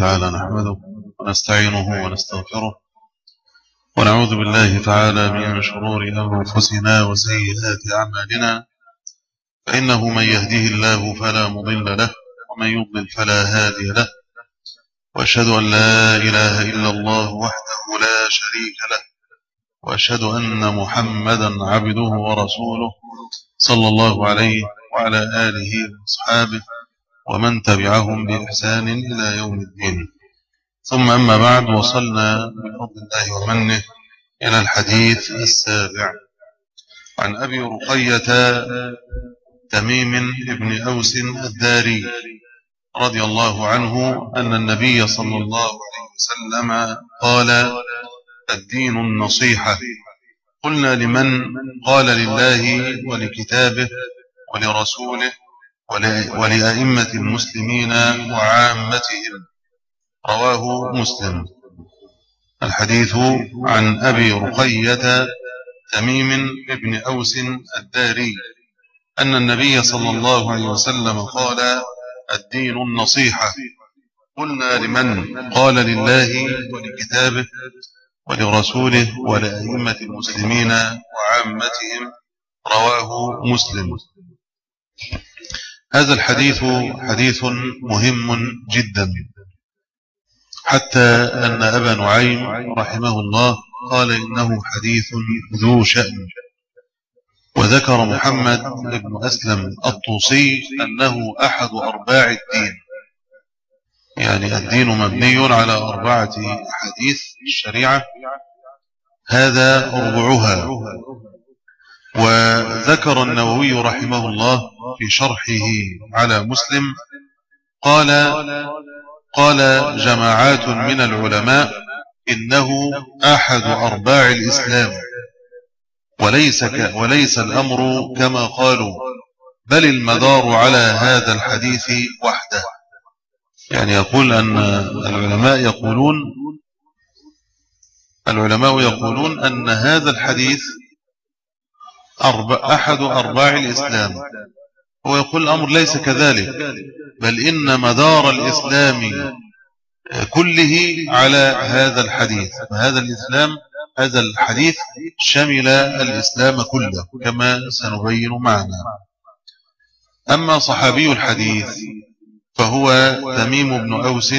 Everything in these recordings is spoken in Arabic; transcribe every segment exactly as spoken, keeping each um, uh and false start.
تعالى نحمده ونستعينه ونستغفره ونعوذ بالله تعالى من شرور أنفسنا وسيئات أعمالنا، فإنه من يهده الله فلا مضل له ومن يضلل فلا هادي له، وأشهد أن لا إله إلا الله وحده لا شريك له، وأشهد أن محمدا عبده ورسوله صلى الله عليه وعلى آله وأصحابه ومن تبعهم بإحسان إلى يوم الدين. ثم أما بعد، وصلنا بفضل الله ومنه إلى الحديث السابع عن أبي رقية تميم بن أوس الداري رضي الله عنه أن النبي صلى الله عليه وسلم قال: الدين النصيحة. قلنا: لمن؟ قال: لله ولكتابه ولرسوله ولأئمة المسلمين وعامتهم. رواه مسلم. الحديث عن أبي رقية تميم بن أوس الداري أن النبي صلى الله عليه وسلم قال: الدين النصيحة. قلنا: لمن؟ قال: لله ولكتابه ولرسوله ولأئمة المسلمين وعامتهم. رواه مسلم. هذا الحديث حديث مهم جدا، حتى أن أبا نعيم رحمه الله قال إنه حديث ذو شأن، وذكر محمد بن أسلم الطوسي أنه أحد أرباع الدين، يعني الدين مبني على أربعة حديث الشريعة، هذا ربعها. وذكر النووي رحمه الله في شرحه على مسلم قال قال جماعات من العلماء إنه أحد أرباع الإسلام، وليس, ك وليس الأمر كما قالوا، بل المدار على هذا الحديث وحده. يعني يقول أن العلماء يقولون العلماء يقولون أن هذا الحديث أربع أحد أرباع الإسلام. هو يقول الأمر ليس كذلك، بل إن مدار الإسلام كله على هذا الحديث، فهذا الإسلام هذا الحديث شمل الإسلام كله كما سنبين معنا. أما صحابي الحديث فهو تميم بن أوس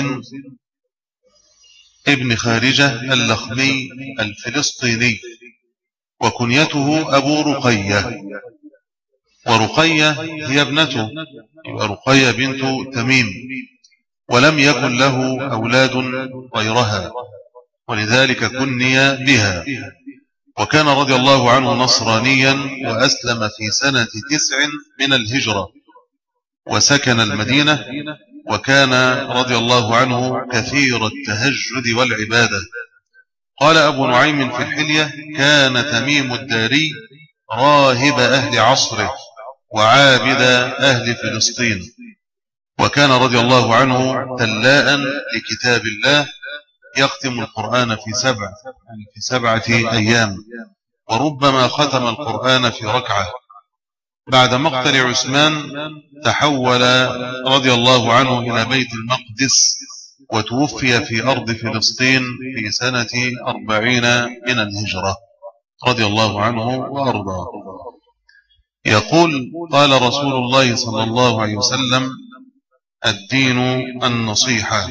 ابن خارجة اللخمي الفلسطيني، وكنيته أبو رقية، ورقية هي ابنته، رقية بنت تميم، ولم يكن له أولاد غيرها، ولذلك كني بها. وكان رضي الله عنه نصرانيا، وأسلم في سنة تسع من الهجرة، وسكن المدينة، وكان رضي الله عنه كثير التهجد والعبادة. قال أبو نعيم في الحلية: كان تميم الداري راهب أهل عصره وعابد أهل فلسطين، وكان رضي الله عنه تلاء لكتاب الله، يختم القرآن في سبع يعني في سبعة أيام، وربما ختم القرآن في ركعة. بعد مقتل عثمان تحول رضي الله عنه إلى بيت المقدس، وتوفي في أرض فلسطين في سنة أربعين من الهجرة رضي الله عنه وأرضاه. يقول: قال رسول الله صلى الله عليه وسلم: الدين النصيحة.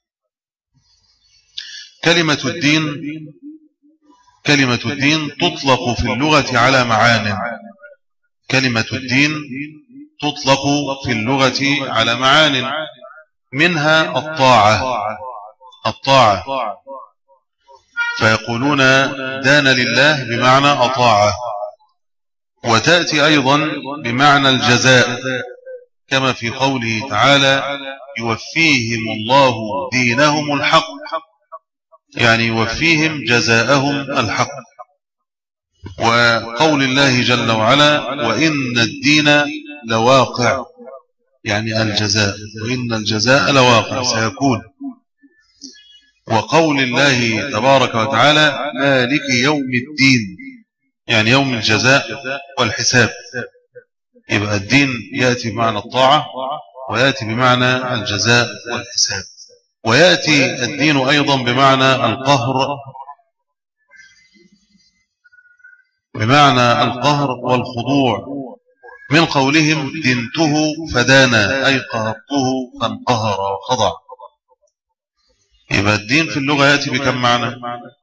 كلمة الدين كلمة الدين تطلق في اللغة على معان. كلمة الدين تطلق في اللغة على معان، منها الطاعة الطاعة فيقولون دان لله بمعنى أطاعه، وتأتي أيضا بمعنى الجزاء، كما في قوله تعالى: يوفيهم الله دينهم الحق، يعني يوفيهم جزاءهم الحق. وقول الله جل وعلا: وإن الدين لواقع، يعني الجزاء، وإن الجزاء لواقع سيكون. وقول الله تبارك وتعالى: مالك يوم الدين، يعني يوم الجزاء والحساب. يبقى الدين يأتي بمعنى الطاعة، ويأتي بمعنى الجزاء والحساب. ويأتي الدين أيضا بمعنى القهر، بمعنى القهر والخضوع، من قولهم دنته فدانا، أي قهرته فانقهر وخضع. يبقى الدين في اللغة يأتي بكم معنى؟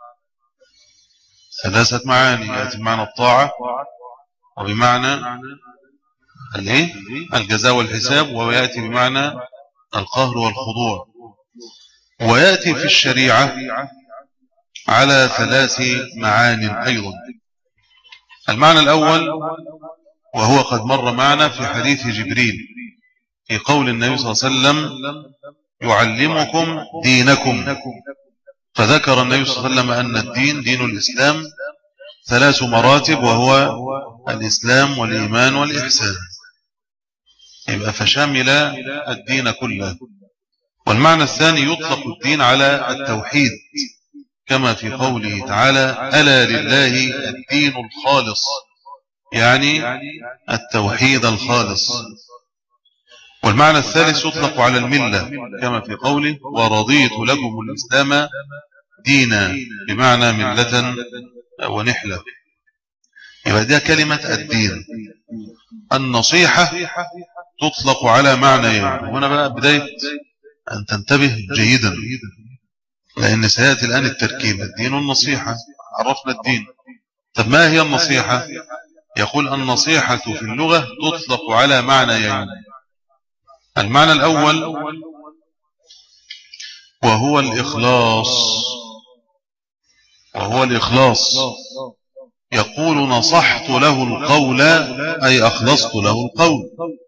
ثلاثة معاني. يأتي بمعنى الطاعة، وبمعنى الايه الجزاء والحساب، ويأتي بمعنى القهر والخضوع. ويأتي في الشريعة على ثلاث معان أيضا. المعنى الأول وهو قد مر معنا في حديث جبريل في قول النبي صلى الله عليه وسلم يعلمكم دينكم، فذكر النبي صلى الله عليه وسلم أن الدين دين الإسلام ثلاث مراتب، وهو الإسلام والإيمان والإحسان. يبقى فشامل الدين كله. والمعنى الثاني يطلق الدين على التوحيد، كما في قوله تعالى ألا لله الدين الخالص، يعني التوحيد الخالص. والمعنى الثالث يطلق على الملة، كما في قوله ورضيت لكم الإسلام دينا، بمعنى ملة ونحلة. يبقى دي كلمة الدين. النصيحة تطلق على معنيين. هنا بقى بداية أن تنتبه جيدا، لأن سيأتي الآن التركيب الدين والنصيحة. عرفنا الدين، طب ما هي النصيحة؟ يقول النصيحة في اللغة تطلق على معنيين. المعنى الأول وهو الإخلاص، وهو الإخلاص. يقول نصحت له القول، أي أخلصت له القول،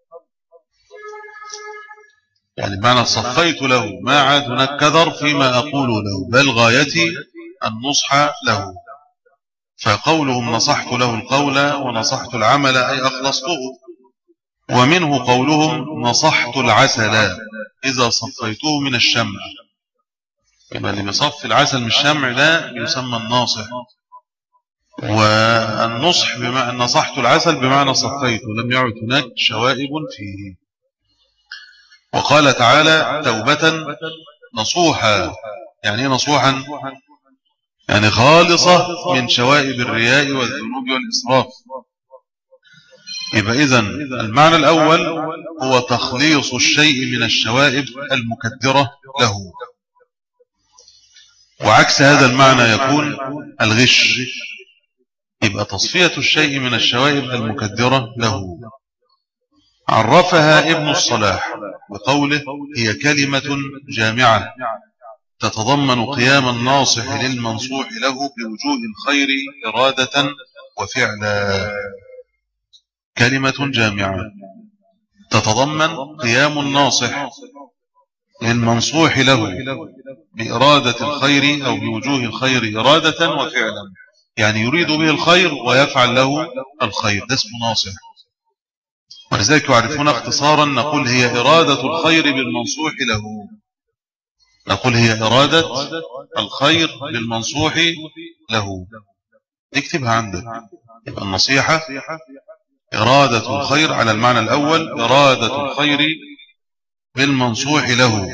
يعني معنى صفيت له، ما عاد هناك كدر فيما أقول له، بل غايتي النصح له. فقولهم نصحت له القول ونصحت العمل، أي أخلصته. ومنه قولهم نصحت العسل إذا صفيته من الشمع. يبقى اللي بيصفي العسل من الشمع ده يسمى الناصح. والنصح بمعنى نصحت العسل بمعنى صفيته، لم يعد هناك شوائب فيه. وقال تعالى توبة نصوحا، يعني نصوحا يعني خالصة من شوائب الرياء والذنوب والإسراف. يبقى إذن المعنى الأول هو تخليص الشيء من الشوائب المكدرة له، وعكس هذا المعنى يكون الغش. يبقى تصفية الشيء من الشوائب المكدرة له. عرفها ابن الصلاح بقوله هي كلمة جامعة تتضمن قيام الناصح للمنصوح له بوجوه الخير إرادة وفعلا. كلمة جامعة تتضمن قيام الناصح للمنصوح له بإرادة الخير أو بوجوه الخير إرادة وفعلا، يعني يريد به الخير ويفعل له الخير، ده اسمه ناصح. ولذلك يعرفون اختصارا نقول هي إرادة الخير بالمنصوح له، نقول هي إرادة الخير بالمنصوح له. اكتبها عندك. يبقى النصيحة إرادة الخير على المعنى الأول، إرادة الخير بالمنصوح له،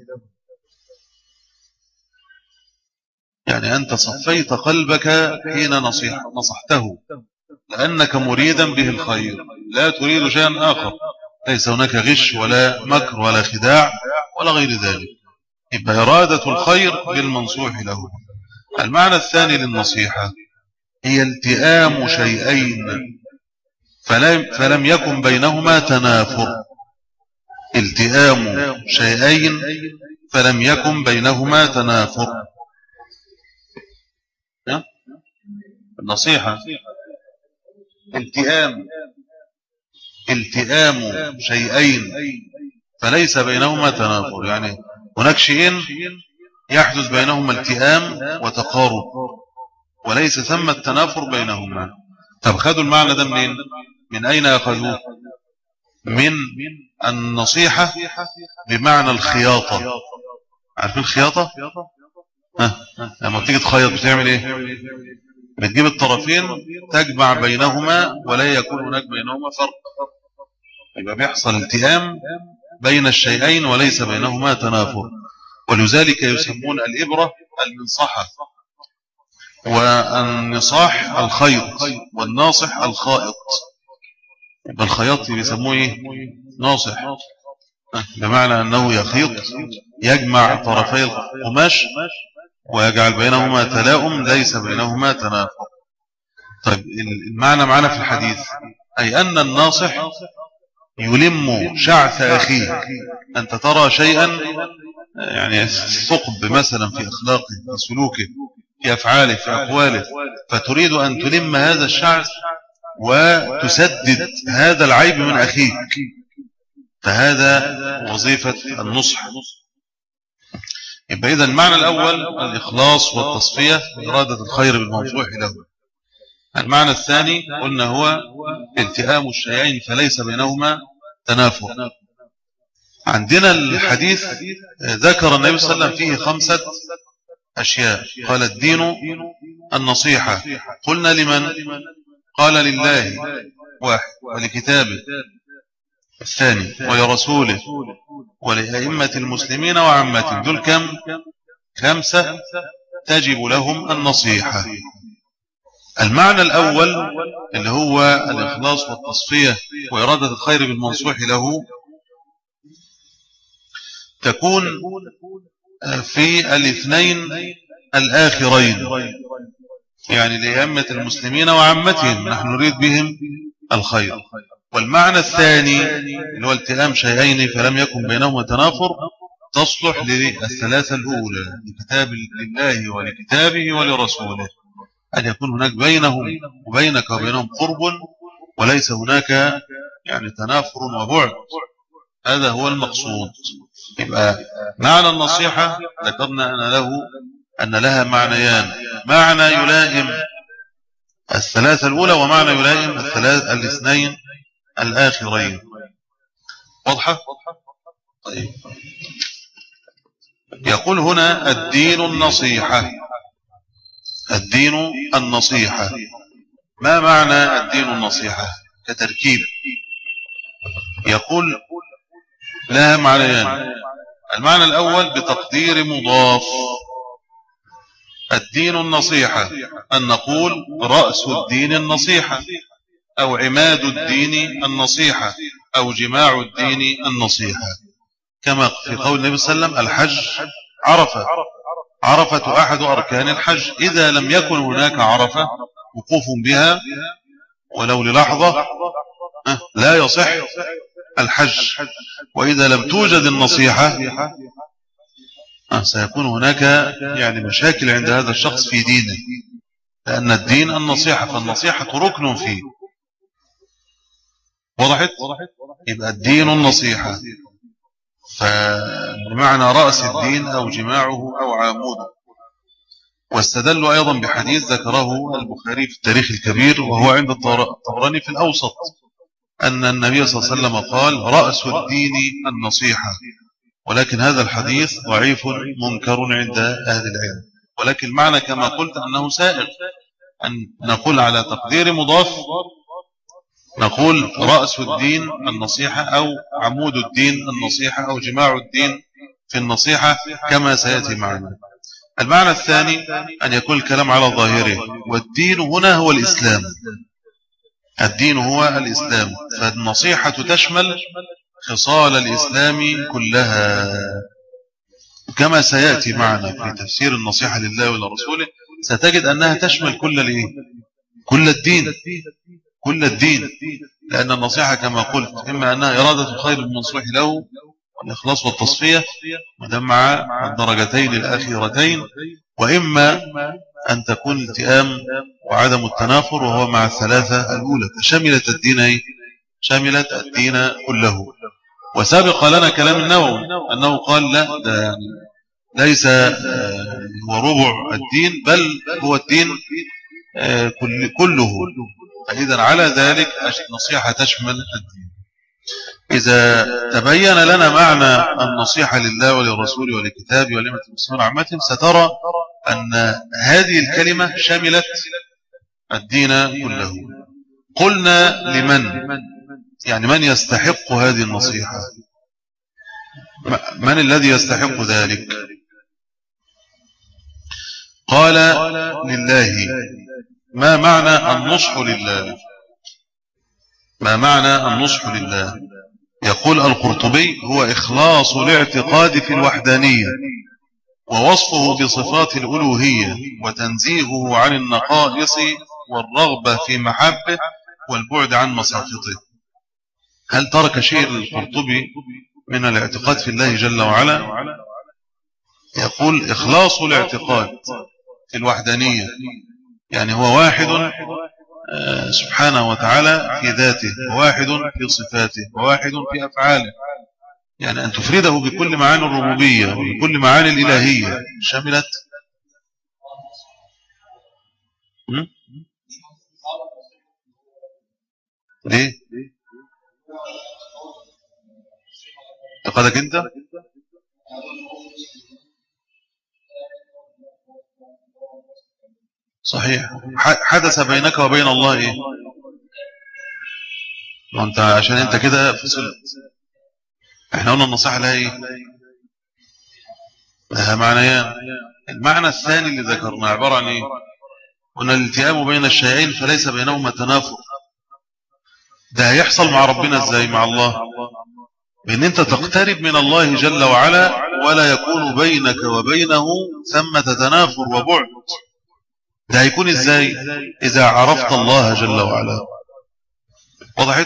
يعني أنت صفيت قلبك حين نصيح نصحته لأنك مريدا به الخير، لا تريد شيئا آخر، ليس هناك غش ولا مكر ولا خداع ولا غير ذلك. يبقى إرادة الخير بالمنصوح له. المعنى الثاني للنصيحة هي التئام شيئين فلم, فلم يكن بينهما تنافر. التئام شيئين فلم يكن بينهما تنافر. النصيحة التئام التئام شيئين فليس بينهما تنافر، يعني هناك شيئين يحدث بينهما التئام وتقارب وليس ثم التنافر بينهما. طب خدوا المعنى ده منين؟ من أين أخذوه؟ من النصيحة بمعنى الخياطة. عارفين الخياطة؟ ها لما بتيجي تخيط بتعمل ايه؟ بتجيب الطرفين تجمع بينهما ولا يكون هناك بينهما فرق، يبقى بيحصل التئام بين الشيئين وليس بينهما تنافر. ولذلك يسمون الإبرة المنصحة، والنصاح الخيط، والناصح الخائط. الخياط بيسموه ايه؟ ناصح، بمعنى أنه يخيط، يجمع طرفي القماش ويجعل بينهما تلاؤم ليس بينهما تنافر. طيب المعنى معنا في الحديث أي أن الناصح يلم شعث أخيه. أنت ترى شيئا يعني ثقب مثلا في أخلاقه، في سلوكه، في أفعاله، في أقواله، فتريد أن تلم هذا الشعث وتسدد هذا العيب من أخيك، فهذا وظيفة النصح. يبقى إذن المعنى الأول الإخلاص والتصفية وإرادة الخير بالمنصوح له. المعنى الثاني قلنا هو التئام الشيئين فليس بينهما تنافر. عندنا الحديث ذكر النبي صلى الله عليه وسلم فيه خمسة أشياء. قال الدين النصيحة. قلنا لمن؟ قال لله واحد، ولكتابه الثاني، ولرسوله، ولأئمة المسلمين وعامتهم. دول كم؟ خمسة تجب لهم النصيحة. المعنى الأول اللي هو الإخلاص والتصفية وإرادة الخير بالمنصوح له تكون في الاثنين الآخرين، يعني لأئمة المسلمين وعامتهم، نحن نريد بهم الخير. والمعنى الثاني اللي هو التئام شيئين فلم يكن بينهما تنافر تصلح للثلاثة الأولى، لكتاب الله ولكتابه ولرسوله، أن يكون هناك بينهم وبينك وبينهم قرب وليس هناك يعني تنافر وبعد. هذا هو المقصود. يبقى معنى النصيحة ذكرنا أن له أن لها معنيان: معنى يلائم الثلاثة الأولى، ومعنى يلائم الثلاث الاثنين الآخرين. واضحة؟ طيب. يقول هنا الدين النصيحة. الدين النصيحة، ما معنى الدين النصيحة كتركيب؟ يقول لها معنيان. المعنى الأول بتقدير مضاف. الدين النصيحة أن نقول رأس الدين النصيحة، أو عماد الدين النصيحة، أو جماع الدين النصيحة، كما في قول النبي صلى الله عليه وسلم الحج عرفة. عرفة أحد أركان الحج، إذا لم يكن هناك عرفة وقوف بها ولو للحظة لا يصح الحج. وإذا لم توجد النصيحة سيكون هناك يعني مشاكل عند هذا الشخص في دينه، لأن الدين النصيحة، فالنصيحة ركن فيه. وضحت؟ يبقى الدين النصيحة، فبمعنى رأس الدين أو جماعه أو عاموده. واستدلوا أيضا بحديث ذكره البخاري في التاريخ الكبير وهو عند الطبراني في الأوسط، أن النبي صلى الله عليه وسلم قال رأس الدين النصيحة. ولكن هذا الحديث ضعيف منكر عند أهل العلم، ولكن المعنى كما قلت أنه سائغ أن نقول على تقدير مضاف، نقول رأس الدين النصيحة أو عمود الدين النصيحة أو جماع الدين في النصيحة كما سيأتي معنا. المعنى الثاني أن يكون الكلام على ظاهره، والدين هنا هو الإسلام. الدين هو الإسلام، فالنصيحة تشمل خصال الإسلام كلها كما سيأتي معنا في تفسير النصيحة لله ولرسوله. ستجد أنها تشمل كل الإيه؟ كل الدين، كل الدين، لأن النصيحة كما قلت إما أنها إرادة الخير المنصوح له والإخلاص والتصفية مع الدرجتين الأخيرتين، وإما أن تكون التئام وعدم التنافر وهو مع الثلاثة الأولى، فشملت الدين شملت الدين كله. وسابق لنا كلام النووي أنه قال لا، ده يعني ليس هو ربع الدين بل هو الدين كله. فإذا على ذلك النصيحة تشمل الدين. إذا تبين لنا معنى النصيحة لله وللرسول ولكتابه ولأئمة المسلمين وعامتهم سترى أن هذه الكلمة شملت الدين كله. قلنا لمن؟ يعني من يستحق هذه النصيحة؟ من الذي يستحق ذلك؟ قال لله. ما معنى النصح لله؟ ما معنى النصح لله؟ يقول القرطبي: هو إخلاص الاعتقاد في الوحدانية ووصفه بصفات الألوهية وتنزيهه عن النقائص والرغبة في محبه والبعد عن مساقطه. هل ترك شيء القرطبي من الاعتقاد في الله جل وعلا؟ يقول: إخلاص الاعتقاد في الوحدانية، يعني هو واحد سبحانه وتعالى في ذاته، وواحد في صفاته، وواحد في أفعاله، يعني أن تفرده بكل معاني الربوبية وبكل معاني الإلهية. شملت ليه؟ اعتقادك أنت؟ صحيح. حدث بينك وبين الله إيه؟ وانت عشان انت كده فصلت. احنا قلنا النصيحة لها ايه؟ لها معنيان. المعنى الثاني اللي ذكرنا عبارة عن ايه؟ قلنا الالتئام بين الشيئين فليس بينهما تنافر. ده هيحصل مع ربنا ازاي؟ مع الله بان انت تقترب من الله جل وعلا ولا يكون بينك وبينه ثمة تنافر وبعد. ده هيكون ازاي؟ اذا عرفت الله جل وعلا. وضحت؟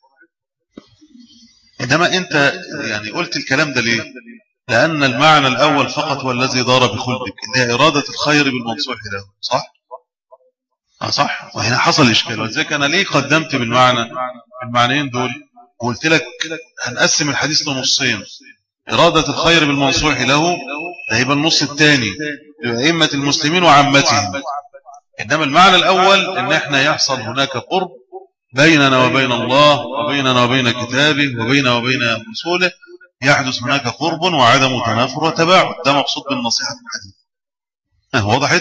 إنما أنت يعني قلت الكلام ده ليه؟ لأن المعنى الأول فقط هو الذي دار بخلقك، اللي هي إرادة الخير بالمنصوح له. صح؟ آه صح. وهنا حصل إشكال، وذلك أنا ليه قدمت بالمعنى المعنيين دول وقلت لك هنقسم الحديث لنصين: إرادة الخير بالمنصوح له ده يبقى النص الثاني لأئمة المسلمين وعامتهم. إنما المعنى الأول إن احنا يحصل هناك قرب بيننا وبين الله وبيننا وبين كتابه وبيننا وبين رسوله، يحدث هناك قرب وعدم تنافر وتباعد. ده مقصود بالنصيحة في الحديث. وضحت؟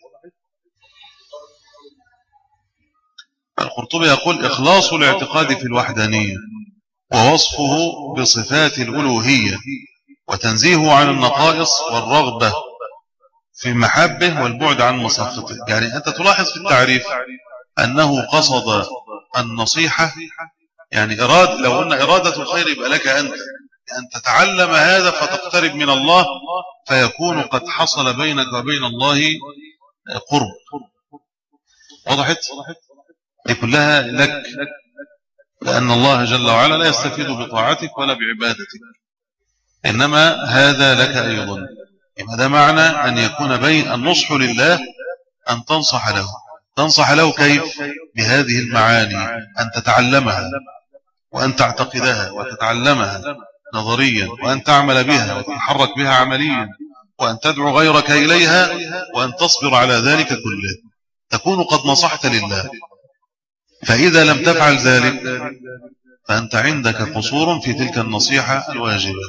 القرطبي يقول: إخلاص الاعتقاد في الوحدانية ووصفه بصفات الألوهية وتنزيهه عن النقائص والرغبة في محبه والبعد عن مساقطه. يعني أنت تلاحظ في التعريف أنه قصد النصيحة، يعني إرادة، لو قلنا إرادة الخير يبقى لك أنت أن تتعلم هذا فتقترب من الله فيكون قد حصل بينك وبين الله قرب. وضحت؟ دي كلها لك، لأن الله جل وعلا لا يستفيد بطاعتك ولا بعبادتك، إنما هذا لك أيضا. يبقى ده معنى أن يكون بين النصح لله أن تنصح له. تنصح له كيف؟ بهذه المعاني، أن تتعلمها وأن تعتقدها وتتعلمها نظريا، وأن تعمل بها وتتحرك بها عمليا، وأن تدعو غيرك إليها، وأن تصبر على ذلك كله، تكون قد نصحت لله. فإذا لم تفعل ذلك فأنت عندك قصور في تلك النصيحة الواجبة.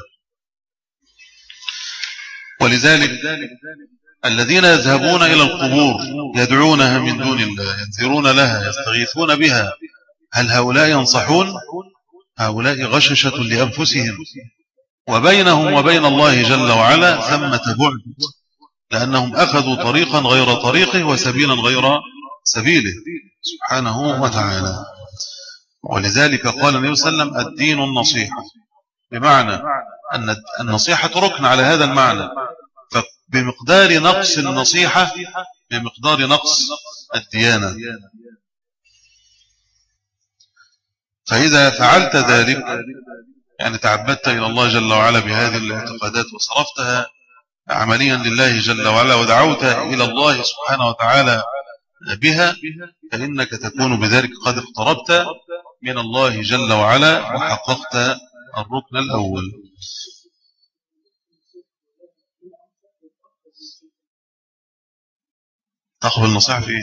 ولذلك الذين يذهبون إلى القبور يدعونها من دون الله، ينذرون لها، يستغيثون بها، هل هؤلاء ينصحون؟ هؤلاء غششة لأنفسهم، وبينهم وبين الله جل وعلا ثمة بعد، لأنهم أخذوا طريقا غير طريقه وسبيلا غير سبيله سبحانه وتعالى. ولذلك قال النبي صلى الله عليه وسلم: الدين النصيحة، بمعنى أن النصيحة ركن على هذا المعنى، فبمقدار نقص النصيحة بمقدار نقص الديانة. فإذا فعلت ذلك يعني تعبدت إلى الله جل وعلا بهذه الاعتقادات وصرفتها عمليا لله جل وعلا ودعوت إلى الله سبحانه وتعالى بها، فإنك تكون بذلك قد اقتربت من الله جل وعلا وحققت الركن الأول. تقبل النصيحة في إيه؟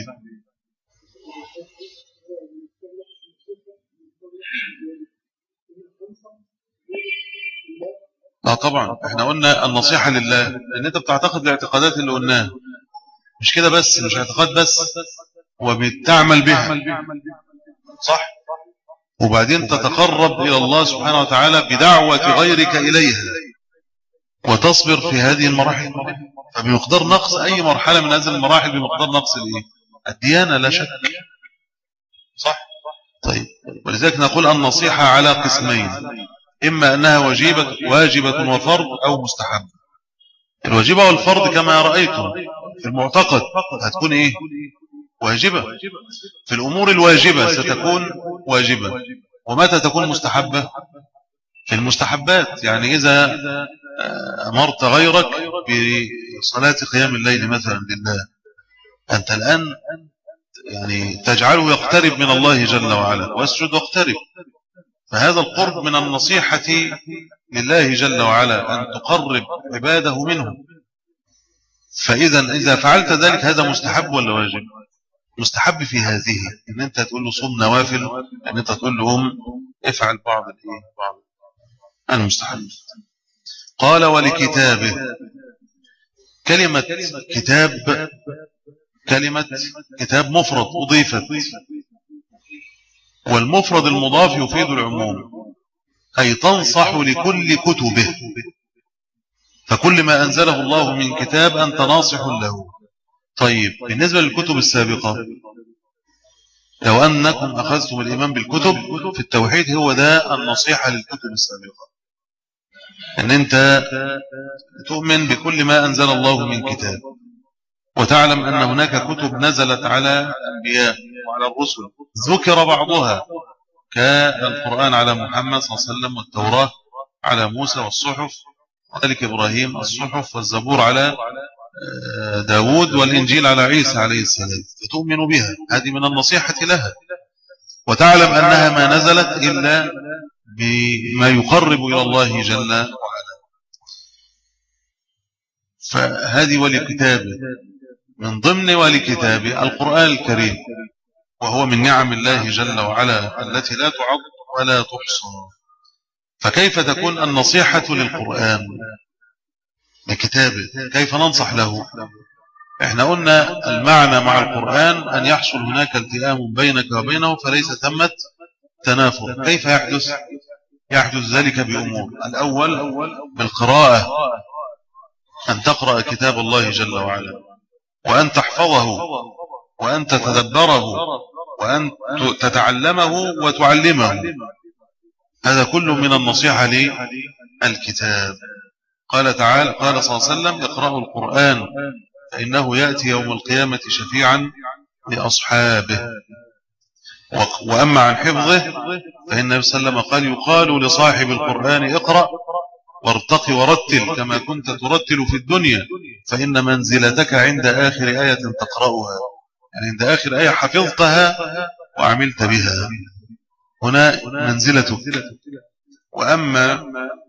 لا طبعا، احنا قلنا النصيحة لله ان انت بتعتقد الاعتقادات اللي قلناها، مش كده بس، مش اعتقاد بس، وبتعمل بها، صح؟ وبعدين تتقرب إلى الله سبحانه وتعالى بدعوة غيرك إليها، وتصبر في هذه المراحل. فبمقدار نقص أي مرحلة من هذه المراحل بمقدار نقص الديانة لا شك. صح؟ طيب، ولذلك نقول النصيحة على قسمين: إما أنها واجبة واجبة وفرض، أو مستحب. الواجبة والفرض كما رأيتم في المعتقد هتكون إيه؟ واجبة. في الأمور الواجبة ستكون واجبة. ومتى تكون مستحبة؟ في المستحبات. يعني إذا أمرت غيرك بصلاة قيام الليل مثلا لله، أنت الآن يعني تجعله يقترب من الله جل وعلا، واسجد واقترب. فهذا القرب من النصيحة لله جل وعلا، أن تقرب عباده منه. فإذا إذا فعلت ذلك هذا مستحب ولا واجب؟ مستحب في هذه، إن أنت تقول له صم نوافل، إن أنت تقول لهم افعل بعض بعض المستحب. قال ولكتابه. كلمة كتاب كلمة كتاب مفرد أضيفت، والمفرد المضاف يفيد العموم، أي تنصح لكل كتبه. فكل ما أنزله الله من كتاب أنت ناصح له. طيب، بالنسبة للكتب السابقة، لو أنكم أخذتم الإيمان بالكتب في التوحيد، هو ده النصيحة للكتب السابقة، أن أنت تؤمن بكل ما أنزل الله من كتاب، وتعلم أن هناك كتب نزلت على الأنبياء وعلى الرسل ذكر بعضها، كالقرآن على محمد صلى الله عليه وسلم، والتوراة على موسى، والصحف وذلك إبراهيم الصحف، والزبور على داود، والإنجيل على عيسى عليه السلام. فتؤمن بها، هذه من النصيحة لها، وتعلم أنها ما نزلت إلا بما يقرب إلى الله جل وعلا. فهذه ولكتابه. من ضمن ولكتابه القرآن الكريم، وهو من نعم الله جل وعلا التي لا تعد ولا تحصى. فكيف تكون النصيحة للقرآن لكتابه؟ كيف ننصح له؟ احنا قلنا المعنى مع القرآن أن يحصل هناك التئام بينك وبينه، فليس ثمة تنافر. كيف يحدث؟ يحدث ذلك بأمور: الأول بالقراءة، أن تقرأ كتاب الله جل وعلا، وأن تحفظه، وأن تتدبره، وأن تتعلمه وتعلمه. هذا كله من النصيحة للكتاب. قال تعالى، قال صلى الله عليه وسلم: اقرأوا القرآن فإنه يأتي يوم القيامة شفيعا لأصحابه. وأما عن حفظه فإن النبي صلى الله عليه وسلم قال: يقال لصاحب القرآن اقرأ وارتق ورتل كما كنت ترتل في الدنيا، فإن منزلتك عند آخر آية تقرأها، يعني عند آخر آية حفظتها وعملت بها، هنا منزلتك. وأما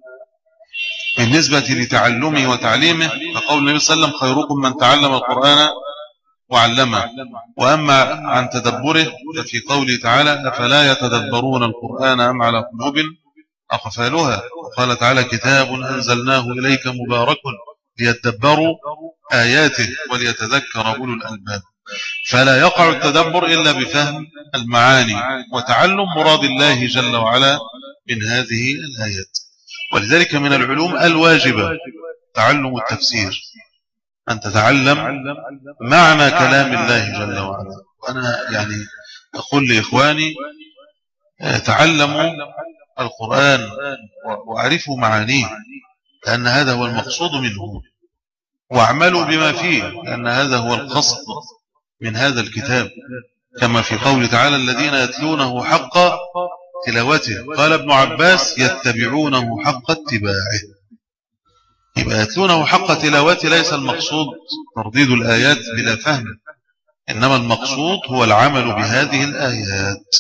بالنسبة لتعلمه وتعليمه فقول النبي صلى الله عليه وسلم: خيركم من تعلم القرآن وعلمه. وأما عن تدبره ففي قوله تعالى: أفلا يتدبرون القرآن أم على قلوب أقفالها. وقال تعالى: كتاب أنزلناه إليك مبارك ليتدبروا آياته وليتذكر أولو الألباب. فلا يقع التدبر إلا بفهم المعاني وتعلم مراد الله جل وعلا من هذه الآيات. ولذلك من العلوم الواجبة تعلم التفسير، أن تتعلم معنى كلام الله جل وعلا. وأنا يعني أقول لإخواني: تعلموا القرآن وأعرفوا معانيه، لأن هذا هو المقصود منه، واعملوا بما فيه، لأن هذا هو القصد من هذا الكتاب، كما في قول تعالى: الذين يتلونه حق تلاوته. قال ابن عباس: يتبعونه حق اتباعه. يبقى يتلونه حق تلاوته ليس المقصود ترديد الآيات بلا فهم، إنما المقصود هو العمل بهذه الآيات.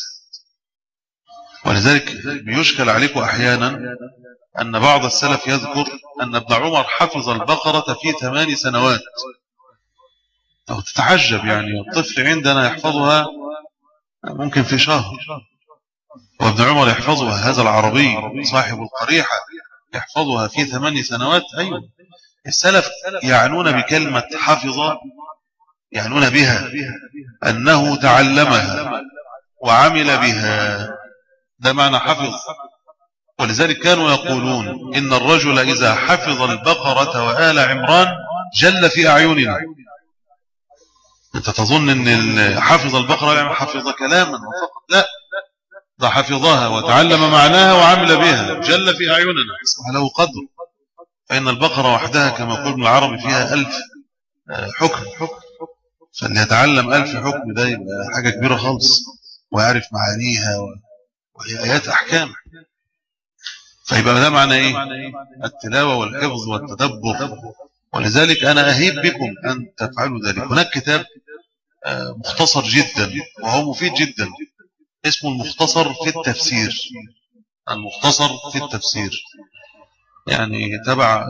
ولذلك بيشكل عليكم أحيانا أن بعض السلف يذكر أن ابن عمر حفظ البقرة في ثمان سنوات، أو تتعجب، يعني الطفل عندنا يحفظها ممكن في شهر، وابن عمر يحفظها، هذا العربي صاحب القريحة يحفظها في ثمان سنوات. أيوة، السلف يعنون بكلمة حفظ، يعنون بها أنه تعلمها وعمل بها، ده معنى حفظ. ولذلك كانوا يقولون إن الرجل إذا حفظ البقرة وآل عمران جل في أعيننا. أنت تظن أن حفظ البقرة يعني حفظ كلاما فقط، لا، ده حفظها وتعلم معناها وعمل بها، جل في أعيننا، اسمح له قدر. فإن البقرة وحدها كما يقول ابن العربي فيها ألف حكم، فاللي يتعلم ألف حكم ده يبقى حاجة كبيرة خالص، ويعرف معانيها وهي آيات أحكام. فيبقى ده معنى إيه؟ التلاوة والحفظ والتدبر. ولذلك أنا أهيب بكم أن تفعلوا ذلك. هناك كتاب مختصر جدا وهو مفيد جدا، اسمه المختصر في التفسير. المختصر في التفسير يعني تبع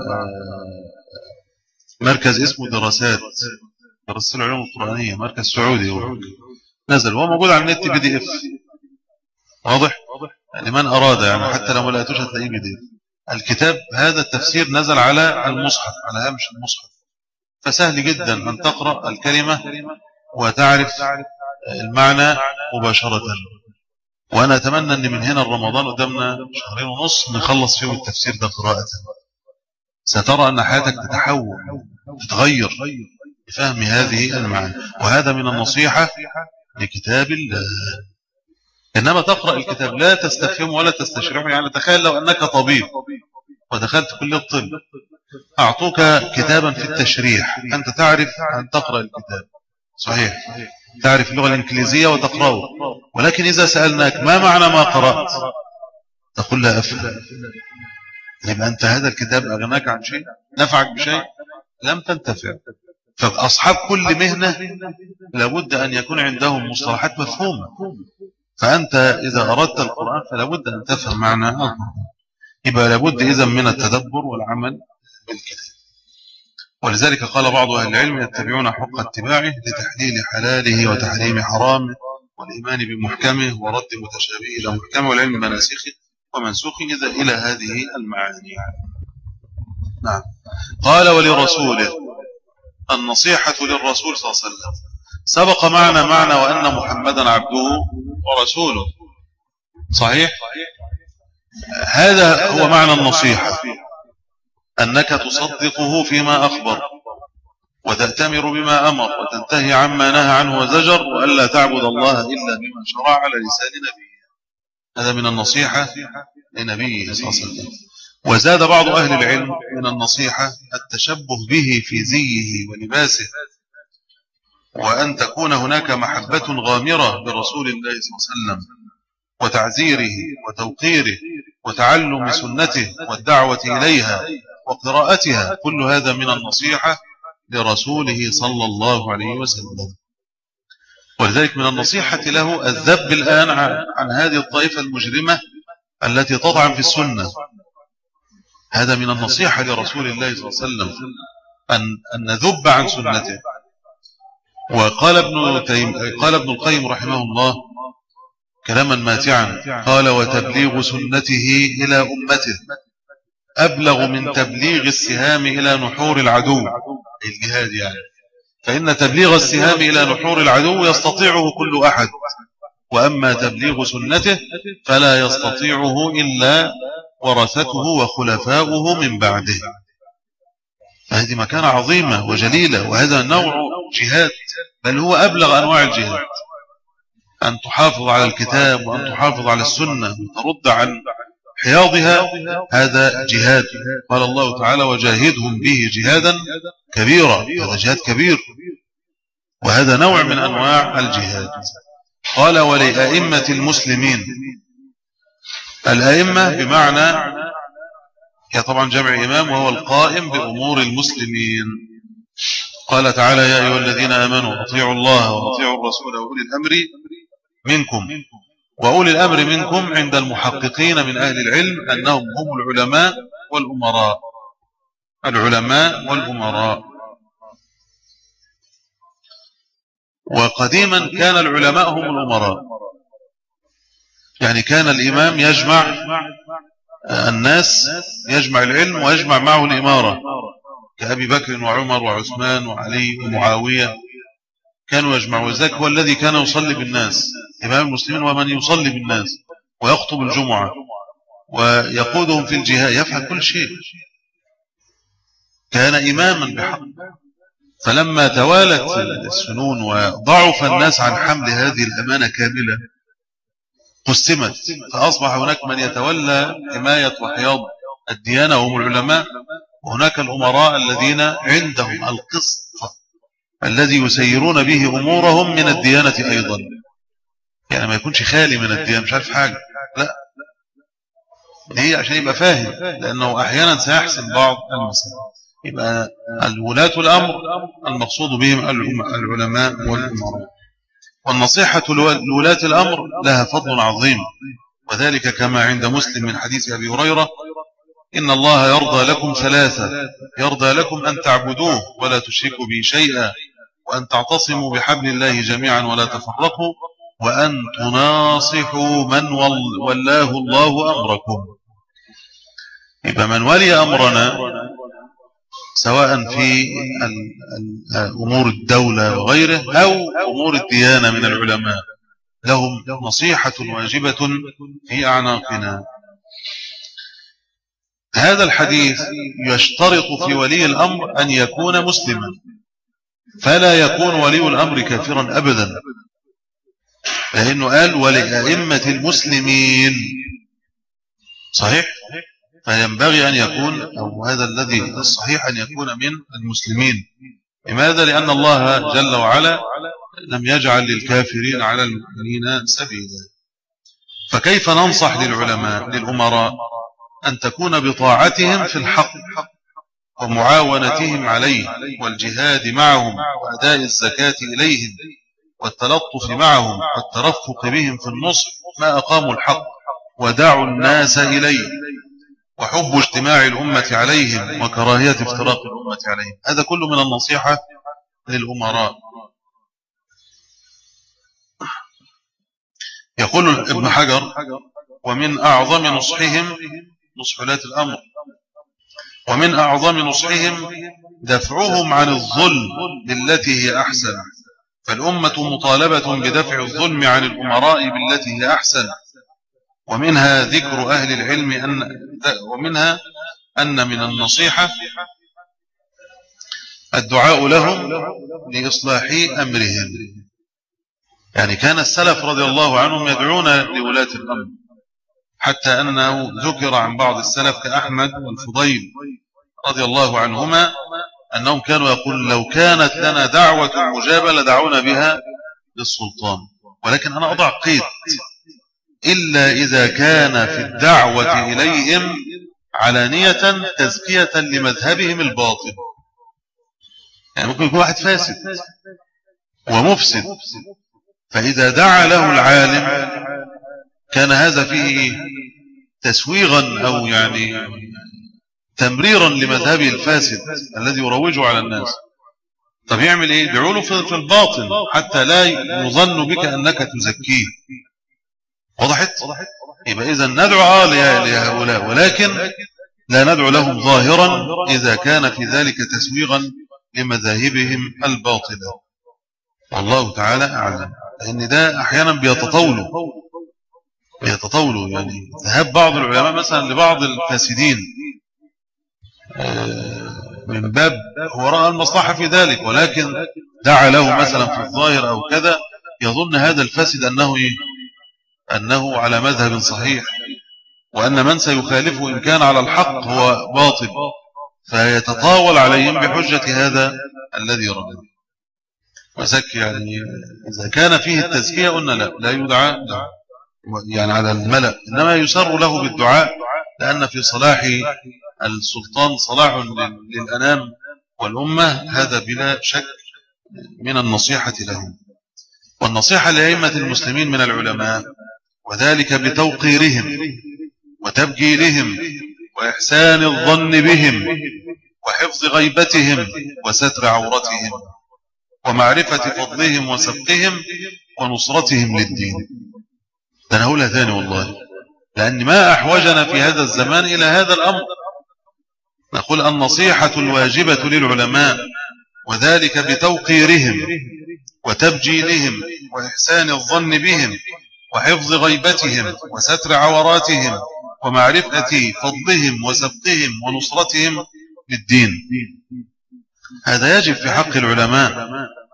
مركز اسمه دراسات دراسات العلوم القرآنية، مركز سعودي نزل، هو موجود على النت بي دي اف، واضح يعني من أراد، يعني حتى لو ما لقيتوش هتلاقيه بي دي اف. الكتاب هذا التفسير نزل على المصحف، على هامش المصحف، فسهل جدا أن تقرأ الكلمة وتعرف المعنى مباشرة. وأنا أتمنى أن من هنا رمضان قدامنا شهرين ونص نخلص فيه التفسير ده قراءة، سترى أن حياتك تتحول تتغير بفهم هذه المعاني. وهذا من النصيحة لكتاب الله. إنما تقرأ الكتاب لا تستفهمه ولا تستشرحه. يعني تخيل لو أنك طبيب ودخلت كلية الطب، أعطوك كتابا في التشريح، أنت تعرف أن تقرأ الكتاب صحيح، تعرف اللغة الإنجليزية وتقرأه، ولكن إذا سألناك ما معنى ما قرأت تقول لا أفهم. يبقى أنت هذا الكتاب أغناك عن شيء؟ نفعك بشيء؟ لم تنتفع. فأصحاب كل مهنة لابد أن يكون عندهم مصطلحات مفهومة. فأنت إذا أردت القرآن فلابد أن تفهم معنى القرآن. يبقى لابد إذن من التدبر والعمل بالكتاب. ولذلك قال بعض أهل العلم يتبعون حق اتباعه لتحليل حلاله وتحريم حرامه والإيمان بمحكمه ورد متشابه إلى محكمه والعلم مناسخه ومنسوخه إذا إلى هذه المعاني. نعم. قال ولرسوله، النصيحة للرسول صلى الله عليه وسلم. سبق معنا معنى وأن محمدا عبده ورسوله، صحيح؟ هذا هو معنى النصيحة، أنك تصدقه فيما أخبر وتأتمر بما أمر وتنتهي عما نهى عنه وزجر، وألا تعبد الله إلا بما شرع على لسان نبيه. هذا من النصيحة لنبيه صلى الله عليه وسلم. وزاد بعض أهل العلم من النصيحة التشبه به في زيه ولباسه، وأن تكون هناك محبة غامرة برسول الله صلى الله عليه وسلم وتعزيره وتوقيره وتعلم سنته والدعوة إليها وقراءتها. كل هذا من النصيحة لرسوله صلى الله عليه وسلم. ولذلك من النصيحة له الذب الآن عن هذه الطائفة المجرمة التي تطعن في السنة. هذا من النصيحة لرسول الله صلى الله عليه وسلم أن, أن نذب عن سنته. وقال ابن, قال ابن القيم رحمه الله كلاما ماتعا، قال وتبليغ سنته إلى أمته أبلغ من تبليغ السهام إلى نحور العدو، الجهاد يعني. فإن تبليغ السهام إلى نحور العدو يستطيعه كل أحد، وأما تبليغ سنته فلا يستطيعه إلا ورثته وخلفاؤه من بعده. هذه مكانة عظيمة وجليلة، وهذا نوع جهاد، بل هو أبلغ أنواع الجهاد. أن تحافظ على الكتاب وأن تحافظ على السنة وترد عن حياضها، هذا جهاد. قال الله تعالى وجاهدهم به جهادا كبيرا، هذا جهاد كبير، وهذا نوع من أنواع الجهاد. قال ولأئمة المسلمين. الأئمة بمعنى هي طبعا جمع إمام، وهو القائم بأمور المسلمين. قال تعالى يا أيها الذين آمنوا أطيعوا الله وأطيعوا الرسول وأولي الأمر منكم. وأولي الأمر منكم عند المحققين من أهل العلم أنهم هم العلماء والأمراء. العلماء والأمراء. وقديما كان العلماء هم الأمراء، يعني كان الإمام يجمع الناس، يجمع العلم ويجمع معه الإمارة، كأبي بكر وعمر وعثمان وعلي ومعاوية، كانوا يجمعوا. ذلك هو الذي كان يصلي بالناس، إمام المسلمين ومن يصلي بالناس ويخطب الجمعة. ويقودهم في الجهاد، يفعل كل شيء، كان إماما بحق. فلما توالت السنون وضعف الناس عن حمل هذه الأمانة كاملة قسمت، فأصبح هناك من يتولى حماية وحياض الديانة وهم العلماء، وهناك الأمراء الذين عندهم القسط الذي يسيرون به أمورهم من الديانة أيضا، يعني ما يكونش خالي من الديانة مش عارف حاجة، لا، ليه؟ عشان يبقى فاهم، لأنه أحيانا سيحسن بعض المسائل. يبقى الولاة الأمر المقصود بهم العلماء والأمراء. والنصيحة لولاة الأمر لها فضل عظيم، وذلك كما عند مسلم من حديث أبي هريرة: إن الله يرضى لكم ثلاثة، يرضى لكم أن تعبدوه ولا تشركوا به شيئا، وأن تعتصموا بحبل الله جميعا ولا تفرقوا، وأن تناصحوا من ولاه الله أمركم. يبقى من ولي أمرنا سواء في أمور الدولة وغيره أو أمور الديانة من العلماء لهم نصيحة واجبة في أعناقنا. هذا الحديث يشترط في ولي الأمر أن يكون مسلما، فلا يكون ولي الأمر كافرا أبدا، لأنه قال ولأئمة المسلمين، صحيح؟ فينبغي أن يكون، أو هذا الذي الصحيح أن يكون من المسلمين. لماذا؟ لأن الله جل وعلا لم يجعل للكافرين على المؤمنين سبيلا. فكيف ننصح للعلماء للأمراء؟ أن تكون بطاعتهم في الحق ومعاونتهم عليه والجهاد معهم وأداء الزكاة إليهم والتلطف معهم والترفق بهم في النصح ما أقاموا الحق ودعوا الناس إليه، وحب اجتماع الأمة عليهم وكراهية افتراق الأمة عليهم. هذا كله من النصيحة للأمراء. يقول ابن حجر: ومن أعظم نصحهم نصح ولاة الأمر، ومن أعظم نصحهم دفعهم عن الظلم بالتي هي أحسن، فالأمة مطالبة بدفع الظلم عن الأمراء بالتي هي أحسن. ومنها ذكر أهل العلم أن ومنها أن من النصيحة الدعاء لهم لإصلاح أمرهم. يعني كان السلف رضي الله عنهم يدعون لولاة الأمر، حتى أنه ذكر عن بعض السلف كأحمد والفضيل رضي الله عنهما أنهم كانوا يقول: لو كانت لنا دعوة مجابة لدعونا بها للسلطان، ولكن أنا أضع قيد: إلا إذا كان في الدعوة إليهم علانية تزكية لمذهبهم الباطل. يعني ممكن يكون واحد فاسد ومفسد، فإذا دعا له العالم كان هذا فيه تسويغا أو يعني تمريرا لمذهبه الفاسد الذي يروجه على الناس. طب يعمل إيه؟ يدعو له في الباطن حتى لا يظن بك أنك تزكيه. وضحت؟ يبقى إذا ندعو لهؤلاء، ولكن لا ندعو لهم ظاهرا إذا كان في ذلك تسويغا لمذاهبهم الباطلة. والله تعالى أعلم. لأن ده أحيانا بيتطاولوا بيتطاولوا يعني ذهاب بعض العلماء مثلا لبعض الفاسدين من باب هو رأى المصلحة في ذلك، ولكن دعا له مثلا في الظاهر أو كذا، يظن هذا الفاسد أنه إيه؟ أنه على مذهب صحيح، وأن من سيخالفه إن كان على الحق هو باطل، فيتطاول عليهم بحجة هذا الذي رده. وزكي يعني إذا كان فيه التزكية قلنا لا لا يدعى يعني على الملأ، إنما يسر له بالدعاء، لأن في صلاح السلطان صلاح للأنام والأمة، هذا بلا شك من النصيحة لهم. والنصيحة لأئمة المسلمين من العلماء، وذلك بتوقيرهم وتبجيلهم وإحسان الظن بهم وحفظ غيبتهم وستر عورتهم ومعرفة فضلهم وسبقهم ونصرتهم للدين. ده أنا هقولها ثاني والله، لأن ما أحوجنا في هذا الزمان إلى هذا الأمر. نقول النصيحة الواجبة للعلماء، وذلك بتوقيرهم وتبجيلهم وإحسان الظن بهم وحفظ غيبتهم وستر عوراتهم ومعرفة فضلهم وسبقهم ونصرتهم للدين. هذا يجب في حق العلماء،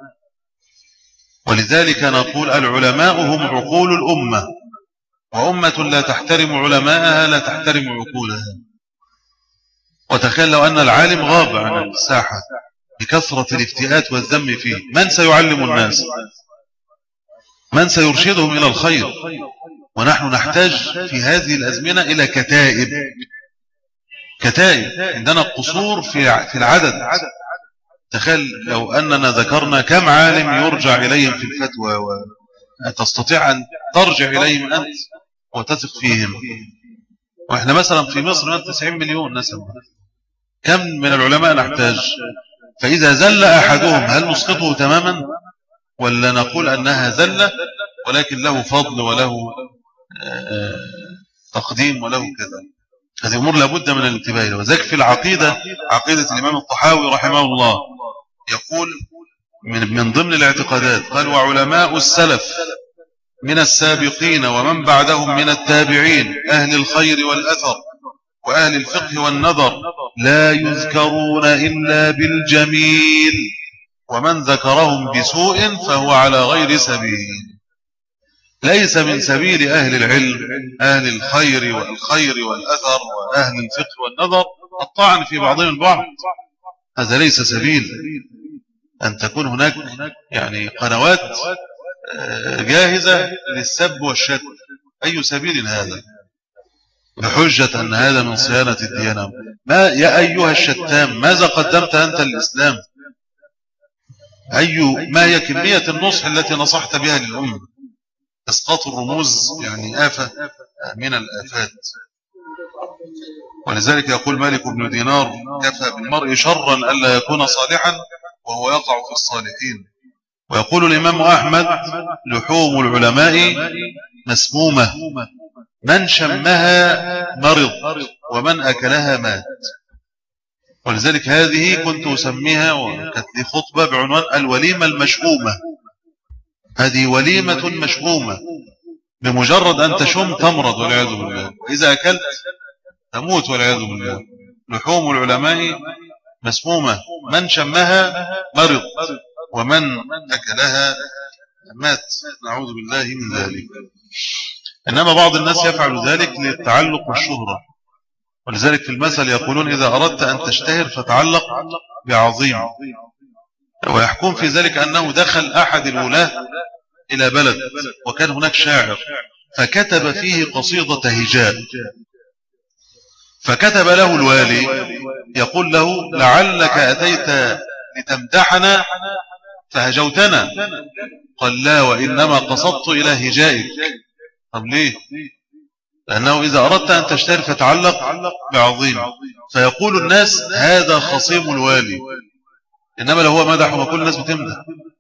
ولذلك نقول العلماء هم عقول الأمة، وأمة لا تحترم علماءها لا تحترم عقولها. وتخيل لو أن العالم غاب عن الساحة بكثرة الافتئات والذم فيه، من سيعلم الناس؟ من سيرشدهم إلى الخير؟ ونحن نحتاج في هذه الأزمنة إلى كتائب كتائب عندنا قصور في في العدد. تخيل لو أننا ذكرنا كم عالم يرجع إليهم في الفتوى وتستطيع أن ترجع إليهم أنت وتثق فيهم. وإحنا مثلا في مصر تسعين مليون نسمة، كم من العلماء نحتاج؟ فإذا زل أحدهم هل نسقطه تماما، ولا نقول أنها زلة ولكن له فضل وله تقديم وله كذا؟ هذه أمور لابد من الانتباه. وذلك في العقيدة، عقيدة الإمام الطحاوي رحمه الله يقول من, من ضمن الاعتقادات، قال: وعلماء السلف من السابقين ومن بعدهم من التابعين أهل الخير والأثر وأهل الفقه والنظر لا يذكرون إلا بالجميل، ومن ذكرهم بسوء فهو على غير سبيل. ليس من سبيل أهل العلم أهل الخير والخير والأثر وأهل الفقه والنظر الطعن في بعضهم البعض، هذا ليس سبيل. أن تكون هناك يعني قنوات جاهزة للسب والشتم، أي سبيل هذا؟ بحجة أن هذا من صيانة الديانة. ما يا أيها الشتام، ماذا قدمت أنت للإسلام؟ أي ما هي كمية النصح التي نصحت بها للأمة؟ إسقاط الرموز يعني آفة من الآفات. ولذلك يقول مالك بن دينار: كفى بالمرء شرا ألا يكون صالحا وهو يقع في الصالحين. ويقول الإمام أحمد: لحوم العلماء مسمومة، من شمها مرض ومن أكلها مات. ولذلك هذه كنت أسميها وكانت لي خطبة بعنوان الوليمة المشؤومة. هذه وليمة مشؤومة، بمجرد أن تشم تمرض والعياذ بالله، وإذا أكلت تموت والعياذ بالله. لحوم العلماء مسمومة، من شمها مرض ومن أكلها مات. نعوذ بالله من ذلك. إنما بعض الناس يفعل ذلك للتعلق والشهرة. ولذلك في المثل يقولون: إذا أردت أن تشتهر فتعلق بعظيم. ويحكم في ذلك أنه دخل أحد الولاة إلى بلد وكان هناك شاعر فكتب فيه قصيدة هجاء، فكتب له الوالي يقول له: لعلك أتيت لتمدحنا فهجوتنا. قال: لا، وإنما قصدت إلى هجائك. طب ليه؟ لأنه إذا أردت أن تشتهر فتعلق بعظيم. فيقول الناس: هذا خصيم الوالي. إنما لو هو مدح، وكل الناس بتمدح،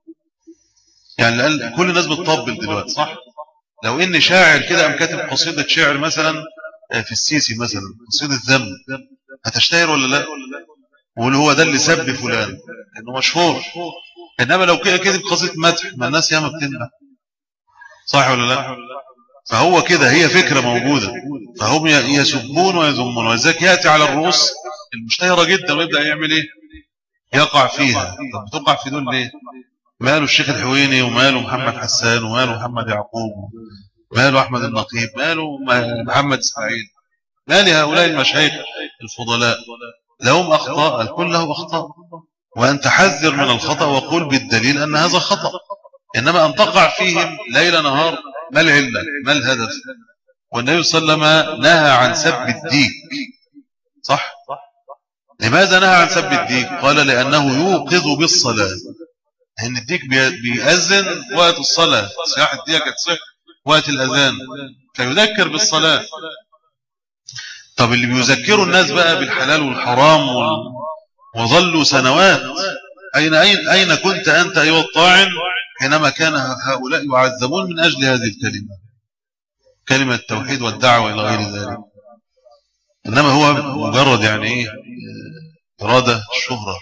يعني كل الناس بتطبل دلوقتي، صح؟ لو إن شاعر كده أم كاتب قصيدة شعر مثلا في السيسي مثلا، قصيدة ذم، هتشتهر ولا لا؟ وقول هو ده اللي سب فلان إنه مشهور. إنما لو كده كاتب قصيدة مدح، ما الناس ياما بتمدح، صح ولا لا؟ فهو كده، هي فكرة موجودة، فهم يسبون ويذمون. وذلك يأتي على الرؤوس المشتهرة جدا ويبدأ يعمل إيه؟ يقع فيها. طب بتقع في دول ليه؟ ماله الشيخ الحويني، وماله محمد حسان، وماله محمد يعقوب، وماله أحمد النقيب، ماله محمد إسماعيل، مال هؤلاء المشايخ الفضلاء؟ لهم أخطاء، الكل له أخطاء، وأن تحذر من الخطأ وقول بالدليل أن هذا خطأ. إنما أن تقع فيهم ليل نهار، ما العلة؟ ما الهدف؟ والنبي صلى الله عليه وسلم نهى عن سب الديك، صح؟ لماذا نهى عن سب الديك؟ قال: لأنه يوقظ بالصلاة. إن الديك بيأذن وقت الصلاة، صياح الديك تصيح وقت الأذان، فيذكر بالصلاة. طب اللي بيذكروا الناس بقى بالحلال والحرام وظلوا سنوات، أين, أين, أين كنت أنت أيها الطاعن حينما كان هؤلاء يعذبون من أجل هذه الكلمة، كلمة التوحيد والدعوة إلى غير ذلك؟ إنما هو مجرد يعني إيه؟ إرادة الشهرة،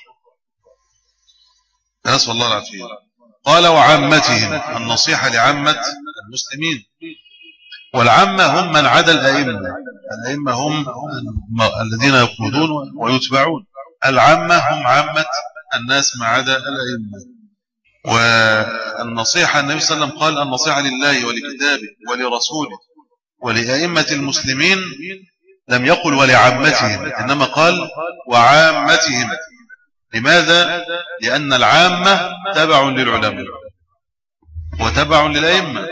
نسأل الله العافية. قال: وعامتهم، النصيحة لعامة المسلمين. والعامة هم من عدا الأئمة. الأئمة هم الذين يقودون ويتبعون. العامة هم عامة الناس ما عدا الأئمة. والنصيحة النبي صلى الله عليه وسلم قال النصيحة لله ولكتابه ولرسوله ولأئمة المسلمين، لم يقل ولعامتهم، إنما قال وعامتهم. لماذا؟ لأن العامة تبع للعلماء وتبع للأئمة،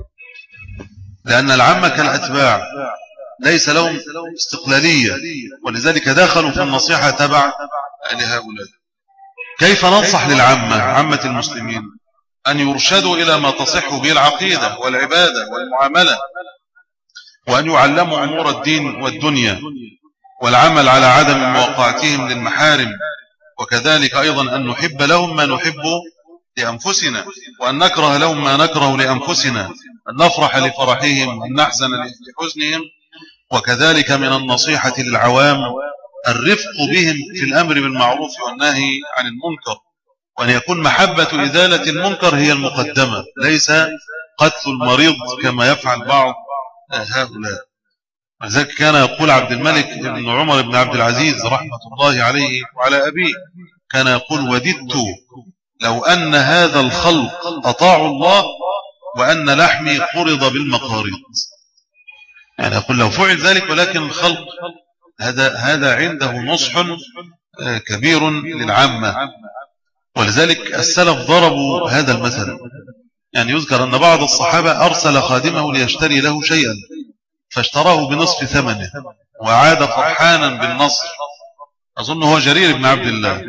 لأن العامة كالأتباع ليس لهم استقلالية، ولذلك دخلوا في النصيحة تبع لهؤلاء. كيف ننصح للعامة عامة المسلمين؟ أن يرشدوا إلى ما تصح به العقيدة والعبادة والمعاملة، وأن يعلموا أمور الدين والدنيا، والعمل على عدم مواقعتهم للمحارم، وكذلك أيضا أن نحب لهم ما نحب لأنفسنا، وأن نكره لهم ما نكره لأنفسنا، أن نفرح لفرحهم وأن نحزن لحزنهم. وكذلك من النصيحة للعوام الرفق بهم في الأمر بالمعروف والنهي عن المنكر، وأن يكون محبة إزالة المنكر هي المقدمة، ليس قتل المريض كما يفعل بعض هؤلاء. ولذلك كان يقول عبد الملك بن عمر بن عبد العزيز رحمة الله عليه وعلى أبيه، كان يقول وددت لو أن هذا الخلق أطاعوا الله وأن لحمي قرض بالمقاريض. يعني يقول لو فعل ذلك، ولكن الخلق هذا هذا عنده نصح كبير للعامة. ولذلك السلف ضربوا هذا المثل. يعني يذكر أن بعض الصحابة أرسل خادمه ليشتري له شيئا فاشتراه بنصف ثمنه وعاد فرحانا بالنصر، أظن هو جرير بن عبد الله.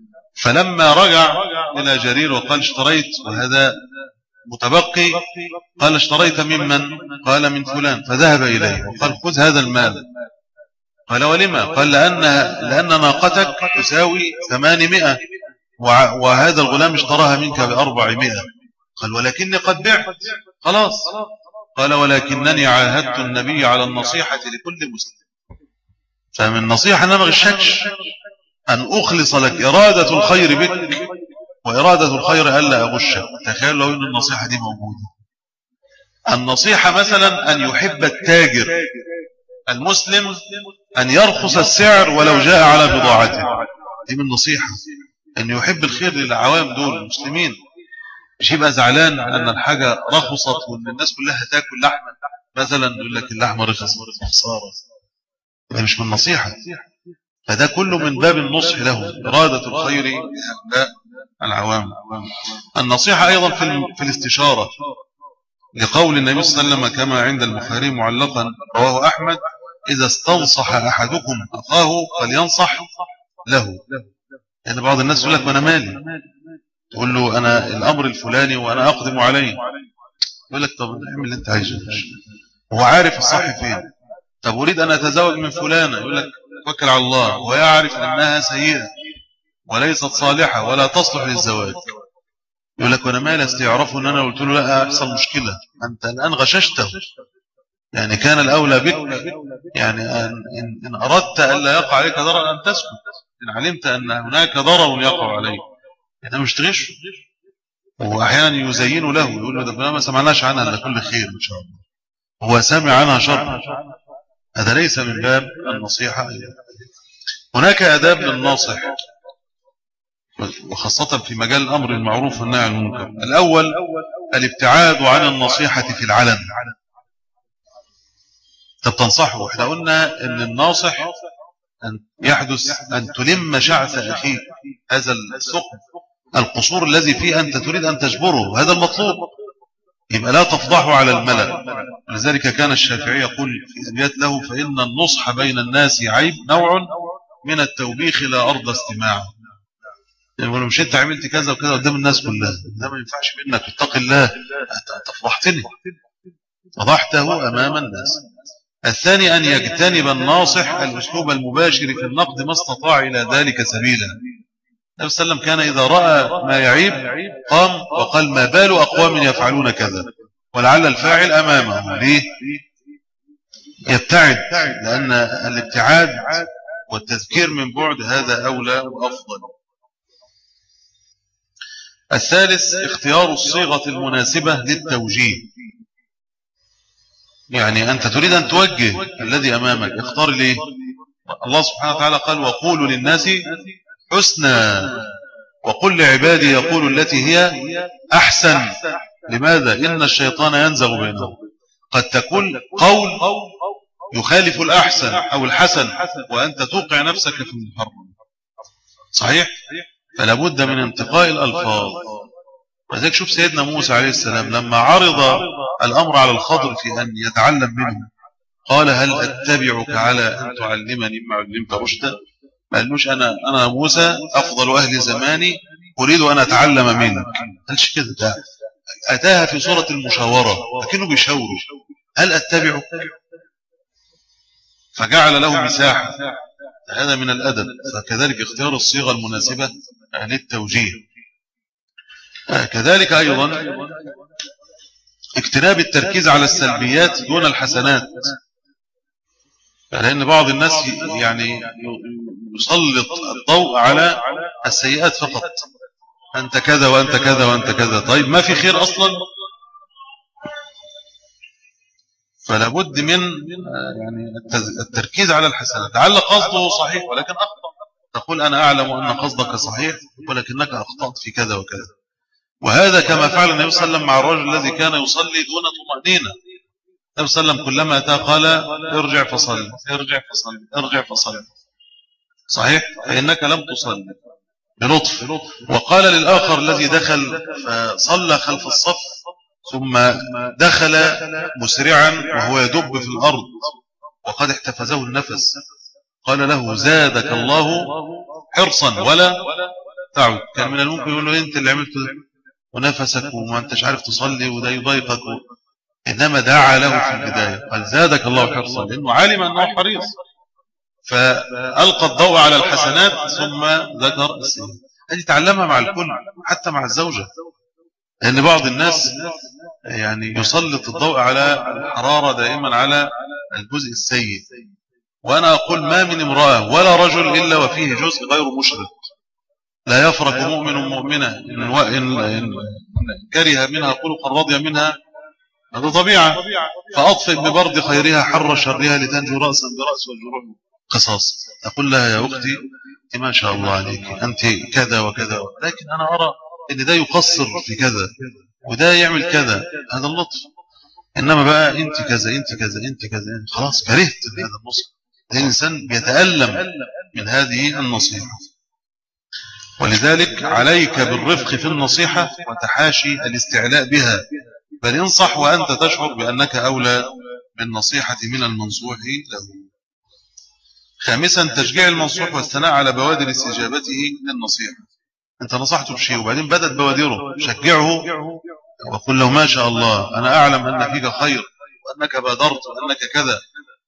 فلما رجع إلى جرير وقال اشتريت وهذا متبقي، قال اشتريت ممن؟ قال من فلان. فذهب إليه وقال خذ هذا المال. قال ولما؟ قال لأن, لأن ناقتك تساوي ثمانمائة وهذا الغلام اشتراها منك بأربعمائة. قال ولكني قد بعت. خلاص. قال ولكنني عاهدت النبي على النصيحة لكل مسلم. فمن النصيحة أن ما غشكش، أن أخلص لك إرادة الخير بك، وإرادة الخير ألا أغشك. تخيل لو أن النصيحة دي موجودة. النصيحة مثلا أن يحب التاجر المسلم أن يرخص السعر ولو جاء على بضاعته. دي من النصيحة، أن يحب الخير للعوام دول المسلمين، مش يبقى زعلان أن الحاجة رخصت وأن الناس كلها تاكل لحمة مثلا، يقول لك اللحمة رخصت خسارة. ده مش من النصيحة. فده كله من باب النصح له، إرادة الخير لهؤلاء العوام. النصيحة أيضا في, في الاستشارة، لقول النبي صلى الله عليه وسلم كما عند البخاري معلقا رواه أحمد: إذا استنصح أحدكم أخاه فلينصح له. يعني بعض الناس يقول لك ما أنا مالي، تقول له أنا الأمر الفلاني وأنا أقدم عليه، يقول لك طب اعمل اللي أنت عايزه، هو عارف الصح فين. طب أريد أن أتزوج من فلانة، يقول لك توكل على الله، ويعرف أنها سيئة وليست صالحة ولا تصلح للزواج، يقول لك وأنا مالي استيعرفه أن أنا قلت له لا أحصل مشكلة، أنت الآن غششته. يعني كان الأولى بك، يعني أن إن أردت أن لا يقع عليك ضرر أن تسكت، إن علمت أن هناك ضرر يقع عليك يعني مش تغش. وأحيانا يزين له، يقول له ده ما سمعناش عنها إلا كل خير إن شاء الله، هو سامع عنها شر. هذا ليس من باب النصيحة. هناك آداب للناصح، وخاصة في مجال الأمر المعروف والنهي عن المنكر. الأول الابتعاد عن النصيحة في العلن. طب تنصحه، احنا قلنا ان الناصح أن يحدث أن تلم شعث أخيك، هذا الثقب القصور الذي فيه أنت تريد أن تجبره، هذا المطلوب. يبقى لا تفضحه على الملأ. لذلك كان الشافعي يقول في أبيات له: فإن النصح بين الناس عيب، نوع من التوبيخ لا أرضى استماعه. يقول مش انت عملت كذا وكذا قدام الناس كلها، ده ما ينفعش منك، اتق الله، انت فضحتني، فضحته أمام الناس. الثاني أن يجتنب الناصح الأسلوب المباشر في النقد ما استطاع إلى ذلك سبيلا. النبي صلى الله عليه وسلم كان إذا رأى ما يعيب قام وقال: ما بال أقوام يفعلون كذا، ولعل الفاعل أمامه. ليه؟ يبتعد، لأن الابتعاد والتذكير من بعد هذا أولى وأفضل. الثالث اختيار الصيغة المناسبة للتوجيه. يعني أنت تريد أن توجه الذي أمامك، اختار ليه؟ الله سبحانه وتعالى قال وقولوا للناس حسنا وقل لعبادي يقولوا التي هي أحسن. لماذا؟ إن الشيطان ينزغ بينهم. قد تكون قول يخالف الأحسن أو الحسن وأنت توقع نفسك في المحرم، صحيح؟ فلا بد من انتقاء الألفاظ. وذلك شوف سيدنا موسى عليه السلام لما عرض الأمر على الخضر في أن يتعلم منه قال هل أتبعك على أن تعلمني مما علمت رشدا؟ ما قالوش أنا أنا موسى أفضل أهل زماني أريد أن أتعلم منك، قالش كده، ده أتاها في صورة المشاورة لكنه بيشاوره هل أتبعك، فجعل له مساحة. هذا من الأدب. فكذلك اختيار الصيغة المناسبة للتوجيه. كذلك أيضا اجتناب التركيز على السلبيات دون الحسنات، لأن بعض الناس يعني يسلط الضوء على السيئات فقط، أنت كذا وأنت كذا وأنت كذا، طيب ما في خير أصلا. فلا بد من يعني التركيز على الحسنات. لعل قصده صحيح ولكن أخطأ، تقول أنا أعلم أن قصدك صحيح ولكنك أخطأت في كذا وكذا. وهذا كما فعل النبي صلى الله عليه وسلم مع الرجل الذي كان يصلي دون طمأنينة. النبي صلى الله عليه وسلم كلما أتى قال ارجع فصل ارجع فصل ارجع فصل، صحيح؟ فإنك لم تصلي بلطف. وقال للآخر الذي دخل فصلى خلف الصف ثم دخل مسرعا وهو يدب في الأرض وقد احتفزه النفس، قال له زادك الله حرصا ولا تعود. كان من الممكن يقول له انت اللي عملت ونفسك وما انتش عارف تصلي وده يضايقك، إنما دعا له في البداية قال زادك الله حرصا، لأنه علم أنه حريص. فألقى الضوء على الحسنات ثم ذكر السيئات. هذه تعلمها مع الكل حتى مع الزوجة، لأن بعض الناس يعني يسلط الضوء على الحرارة دائما على الجزء السيء. وأنا أقول ما من امرأة ولا رجل إلا وفيه جزء غير مشرق. لا يفرق مؤمن مؤمنة إن, إن كره منها خلقا رضي منها، هذا طبيعة. فأطفئ ببرد خيرها حر شرها لتنجو رأسا برأس والجروح قصاص. أقول لها يا أختي أنت ما شاء الله عليك أنت كذا وكذا، لكن أنا أرى أن ده يقصر في كذا وده يعمل كذا، هذا اللطف. إنما بقى أنت كذا أنت كذا أنت كذا، خلاص كرهت هذا النصح. الإنسان بيتألم من هذه النصيحة. ولذلك عليك بالرفق في النصيحة وتحاشي الاستعلاء بها، بل انصح وأنت تشعر بأنك أولى بالنصيحة من المنصوح له. خامسا تشجيع المنصوح والثناء على بوادر استجابته للنصيحة. أنت نصحته بشيء وبعدين بدأت بوادره، شجعه وقل له ما شاء الله أنا أعلم أن فيك خير وأنك بادرت وأنك كذا،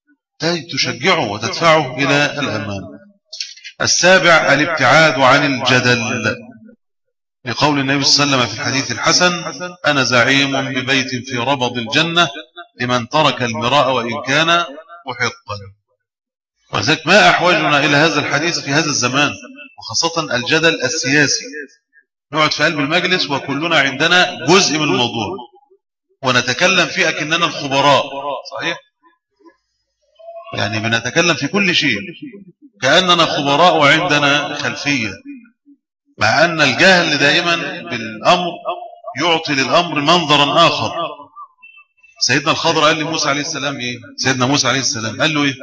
تشجعه وتدفعه إلى الأمام. السابع الابتعاد عن الجدل، لقول النبي صلى الله عليه وسلم في الحديث الحسن أنا زعيم ببيت في ربض الجنة لمن ترك المراء وإن كان محقا. وذلك ما أحوجنا إلى هذا الحديث في هذا الزمان، وخاصة الجدل السياسي. نقعد في قلب المجلس وكلنا عندنا جزء من الموضوع ونتكلم فيه أكننا الخبراء، صحيح؟ يعني بنتكلم في كل شيء كأننا خبراء وعندنا خلفية، مع أن الجهل دائما بالأمر يعطي للأمر منظرا آخر. سيدنا الخضر قال لموسى عليه السلام إيه؟ سيدنا موسى عليه السلام قال له إيه؟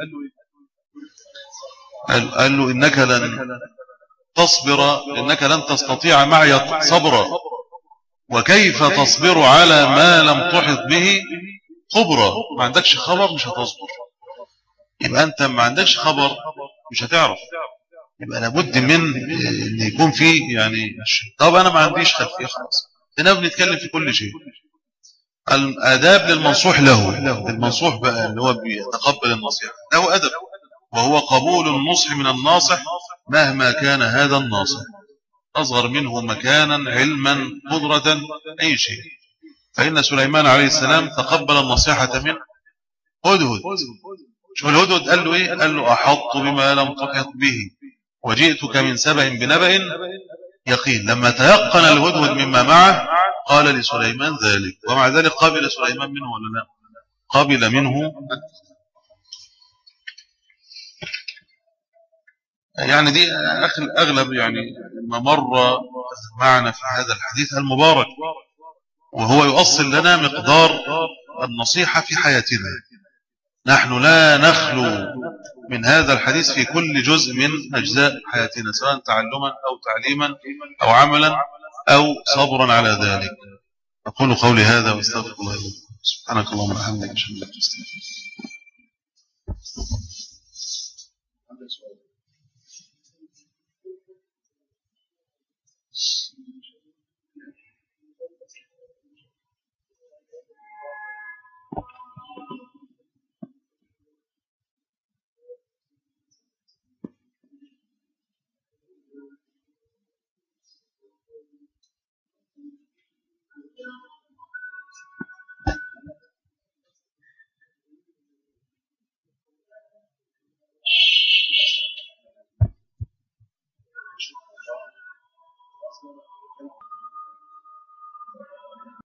قال, قال له إنك لن تصبر إنك لن تستطيع معي صبرا، وكيف تصبر على ما لم تحط به خبرا. ما عندكش خبر مش هتصبر، يبقى أنت ما عندكش خبر مش هتعرف. يبقى لابد من ان يكون في يعني. طب انا ما عنديش خلفيه، خلاص هنا بنتكلم في كل شيء. الاداب للمنصوح له، المنصوح بقى اللي هو بيتقبل النصيحه له ادب، وهو قبول النصح من الناصح مهما كان هذا الناصح، اصغر منه مكانا علما قدره اي شيء. فان سليمان عليه السلام تقبل النصيحه من هدهد. شو الهدهد قال له ايه؟ قال له احط بما لم تحط به وجئتك من سبأ بنبأ يقين. لما تيقن الهدهد مما معه قال لسليمان ذلك، ومع ذلك قبل سليمان منه ولا لا؟ قبل منه. يعني دي أغلب يعني ما مر معنا في هذا الحديث المبارك، وهو يؤصل لنا مقدار النصيحة في حياتنا. نحن لا نخلو من هذا الحديث في كل جزء من أجزاء حياتنا، سواء تعلما أو تعليما أو عملا أو صبرا على ذلك. أقول قولي هذا واستغفر الله لي. سبحانك اللهم وبحمدك.